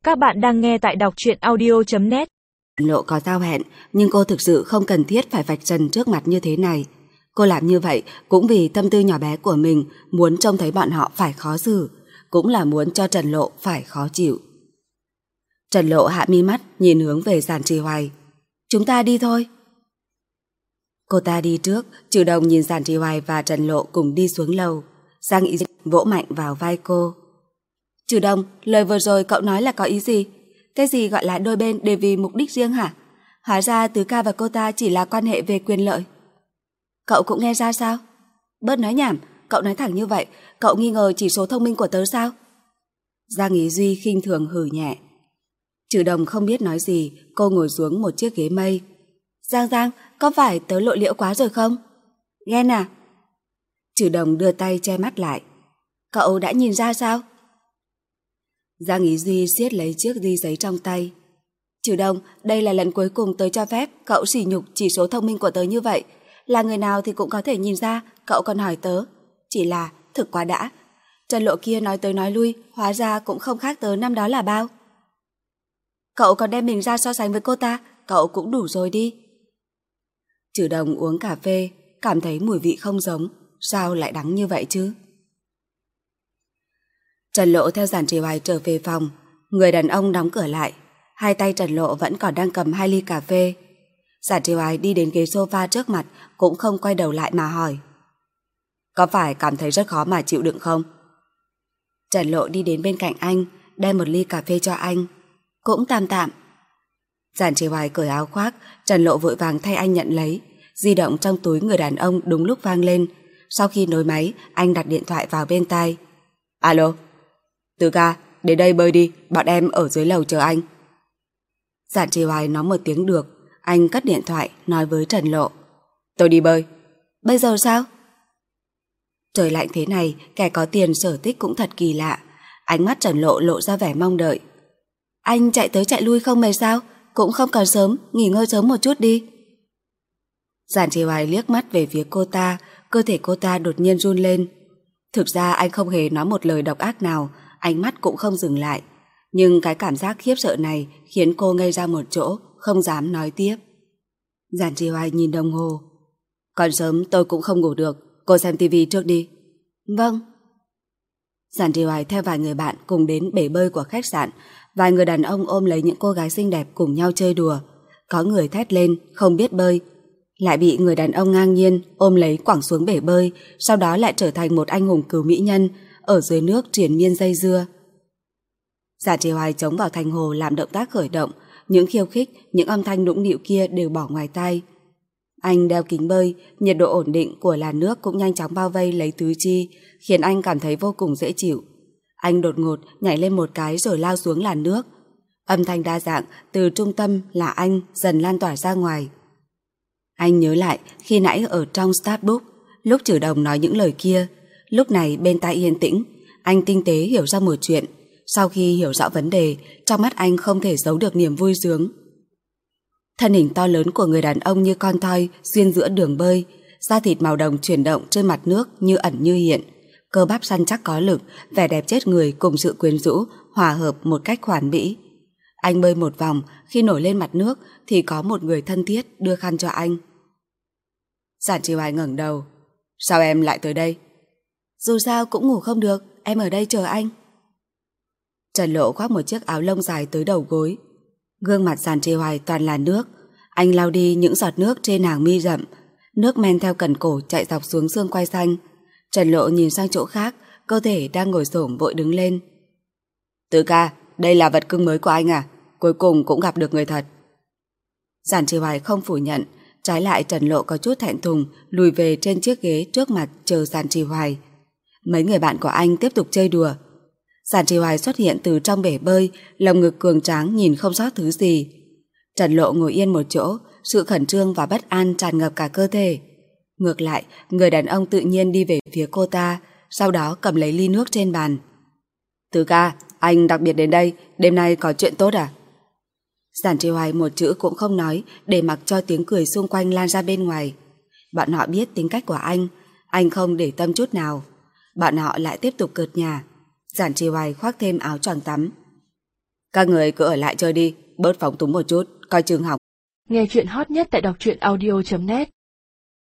Các bạn đang nghe tại đọc truyện audio.net. Lộ có giao hẹn, nhưng cô thực sự không cần thiết phải vạch trần trước mặt như thế này. Cô làm như vậy cũng vì tâm tư nhỏ bé của mình, muốn trông thấy bọn họ phải khó xử, cũng là muốn cho Trần Lộ phải khó chịu. Trần Lộ hạ mi mắt, nhìn hướng về Giản Trì Hoài. Chúng ta đi thôi. Cô ta đi trước, chủ động nhìn Giản Trì Hoài và Trần Lộ cùng đi xuống lầu. Giang Ý Dịch vỗ mạnh vào vai cô. Chủ động, lời vừa rồi cậu nói là có ý gì? Cái gì gọi là đôi bên đều vì mục đích riêng hả? Hóa ra Tứ Ca và cô ta chỉ là quan hệ về quyền lợi. Cậu cũng nghe ra sao? Bớt nói nhảm, cậu nói thẳng như vậy, cậu nghi ngờ chỉ số thông minh của tớ sao? Giang Ý Duy khinh thường hừ nhẹ. Trừ Đồng không biết nói gì, cô ngồi xuống một chiếc ghế mây. Giang, có phải tớ lộ liễu quá rồi không? Ghen à? Trừ Đồng đưa tay che mắt lại. Cậu đã nhìn ra sao? Giang Ý Duy siết lấy chiếc di giấy trong tay. Trừ Đồng, đây là lần cuối cùng tớ cho phép cậu sỉ nhục chỉ số thông minh của tớ như vậy. Là người nào thì cũng có thể nhìn ra, cậu còn hỏi tớ. Chỉ là thực quá đã. Trần Lộ kia nói tới nói lui, hóa ra cũng không khác tớ năm đó là bao. Cậu còn đem mình ra so sánh với cô ta, cậu cũng đủ rồi đi. Trừ Đồng uống cà phê, cảm thấy mùi vị không giống, sao lại đắng như vậy chứ? Trần Lộ theo Giản Trì Hoài trở về phòng, người đàn ông đóng cửa lại, hai tay Trần Lộ vẫn còn đang cầm 2 ly cà phê. Giản Trì Hoài đi đến ghế sofa trước mặt, cũng không quay đầu lại mà hỏi. Có phải cảm thấy rất khó mà chịu đựng không? Trần Lộ đi đến bên cạnh anh, đem 1 ly cà phê cho anh. Cũng tạm tạm. Giản Trì Hoài cởi áo khoác, Trần Lộ vội vàng thay anh nhận lấy. Di động trong túi người đàn ông đúng lúc vang lên. Sau khi nối máy, anh đặt điện thoại vào bên tai. Alo. Tứ Ca, đến đây bơi đi, bọn em ở dưới lầu chờ anh. Giản Trì Hoài nói một tiếng được, anh cất điện thoại nói với Trần Lộ. Tôi đi bơi. Bây giờ sao? Trời lạnh thế này, kẻ có tiền sở thích cũng thật kỳ lạ. Ánh mắt Trần Lộ lộ ra vẻ mong đợi. Anh chạy tới chạy lui không mệt sao? Cũng không còn sớm, nghỉ ngơi sớm một chút đi. Giản Trì Hoài liếc mắt về phía cô ta, cơ thể cô ta đột nhiên run lên. Thực ra anh không hề nói một lời độc ác nào, ánh mắt cũng không dừng lại. Nhưng cái cảm giác khiếp sợ này khiến cô ngây ra một chỗ, không dám nói tiếp. Giản Trì Hoài nhìn đồng hồ. Còn sớm tôi cũng không ngủ được, cô xem tivi trước đi. Vâng. Giản Trì Hoài theo vài người bạn cùng đến bể bơi của khách sạn. Vài người đàn ông ôm lấy những cô gái xinh đẹp cùng nhau chơi đùa. Có người thét lên không biết bơi, lại bị người đàn ông ngang nhiên ôm lấy quẳng xuống bể bơi, sau đó lại trở thành một anh hùng cừu mỹ nhân ở dưới nước triền miên dây dưa. Giản Trì Hoài chống vào thành hồ làm động tác khởi động, những khiêu khích, những âm thanh nũng nịu kia đều bỏ ngoài tai. Anh đeo kính bơi, nhiệt độ ổn định của làn nước cũng nhanh chóng bao vây lấy tứ chi, khiến anh cảm thấy vô cùng dễ chịu. Anh đột ngột nhảy lên một cái rồi lao xuống làn nước. Âm thanh đa dạng từ trung tâm là anh dần lan tỏa ra ngoài. Anh nhớ lại khi nãy ở trong Starbucks, lúc Trừ Đồng nói những lời kia, lúc này bên tai yên tĩnh, anh tinh tế hiểu ra một chuyện. Sau khi hiểu rõ vấn đề, trong mắt anh không thể giấu được niềm vui sướng. Thân hình to lớn của người đàn ông như con thoi xuyên giữa đường bơi, da thịt màu đồng chuyển động trên mặt nước như ẩn như hiện, cơ bắp săn chắc có lực, vẻ đẹp chết người cùng sự quyến rũ hòa hợp một cách hoàn mỹ. Anh bơi một vòng, khi nổi lên mặt nước thì có một người thân thiết đưa khăn cho anh. Giản Trì Hoài ngẩng đầu. Sao em lại tới đây? Dù sao cũng ngủ không được, em ở đây chờ anh. Trần Lộ khoác một chiếc áo lông dài tới đầu gối. Gương mặt Giản Trì Hoài toàn là nước. Anh lau đi những giọt nước trên hàng mi rậm. Nước men theo cần cổ chạy dọc xuống xương quai xanh. Trần Lộ nhìn sang chỗ khác, cơ thể đang ngồi xổm vội đứng lên. Tứ Ca, đây là vật cưng mới của anh à? Cuối cùng cũng gặp được người thật. Giản Trì Hoài không phủ nhận, trái lại Trần Lộ có chút thẹn thùng lùi về trên chiếc ghế trước mặt chờ Giản Trì Hoài. Mấy người bạn của anh tiếp tục chơi đùa. Giản Trì Hoài xuất hiện từ trong bể bơi, lồng ngực cường tráng nhìn không sót thứ gì. Trần Lộ ngồi yên một chỗ, sự khẩn trương và bất an tràn ngập cả cơ thể. Ngược lại, người đàn ông tự nhiên đi về phía cô ta, sau đó cầm lấy ly nước trên bàn. Tứ Ca, anh đặc biệt đến đây, đêm nay có chuyện tốt à? Giản Trì Hoài một chữ cũng không nói, để mặc cho tiếng cười xung quanh lan ra bên ngoài. Bọn họ biết tính cách của anh không để tâm chút nào. Bọn họ lại tiếp tục cợt nhả. Giản Trì Hoài khoác thêm áo choàng tắm. Các người cứ ở lại chơi đi, bớt phóng túng một chút, coi chừng học. Nghe chuyện hot nhất tại đọc truyện audio.net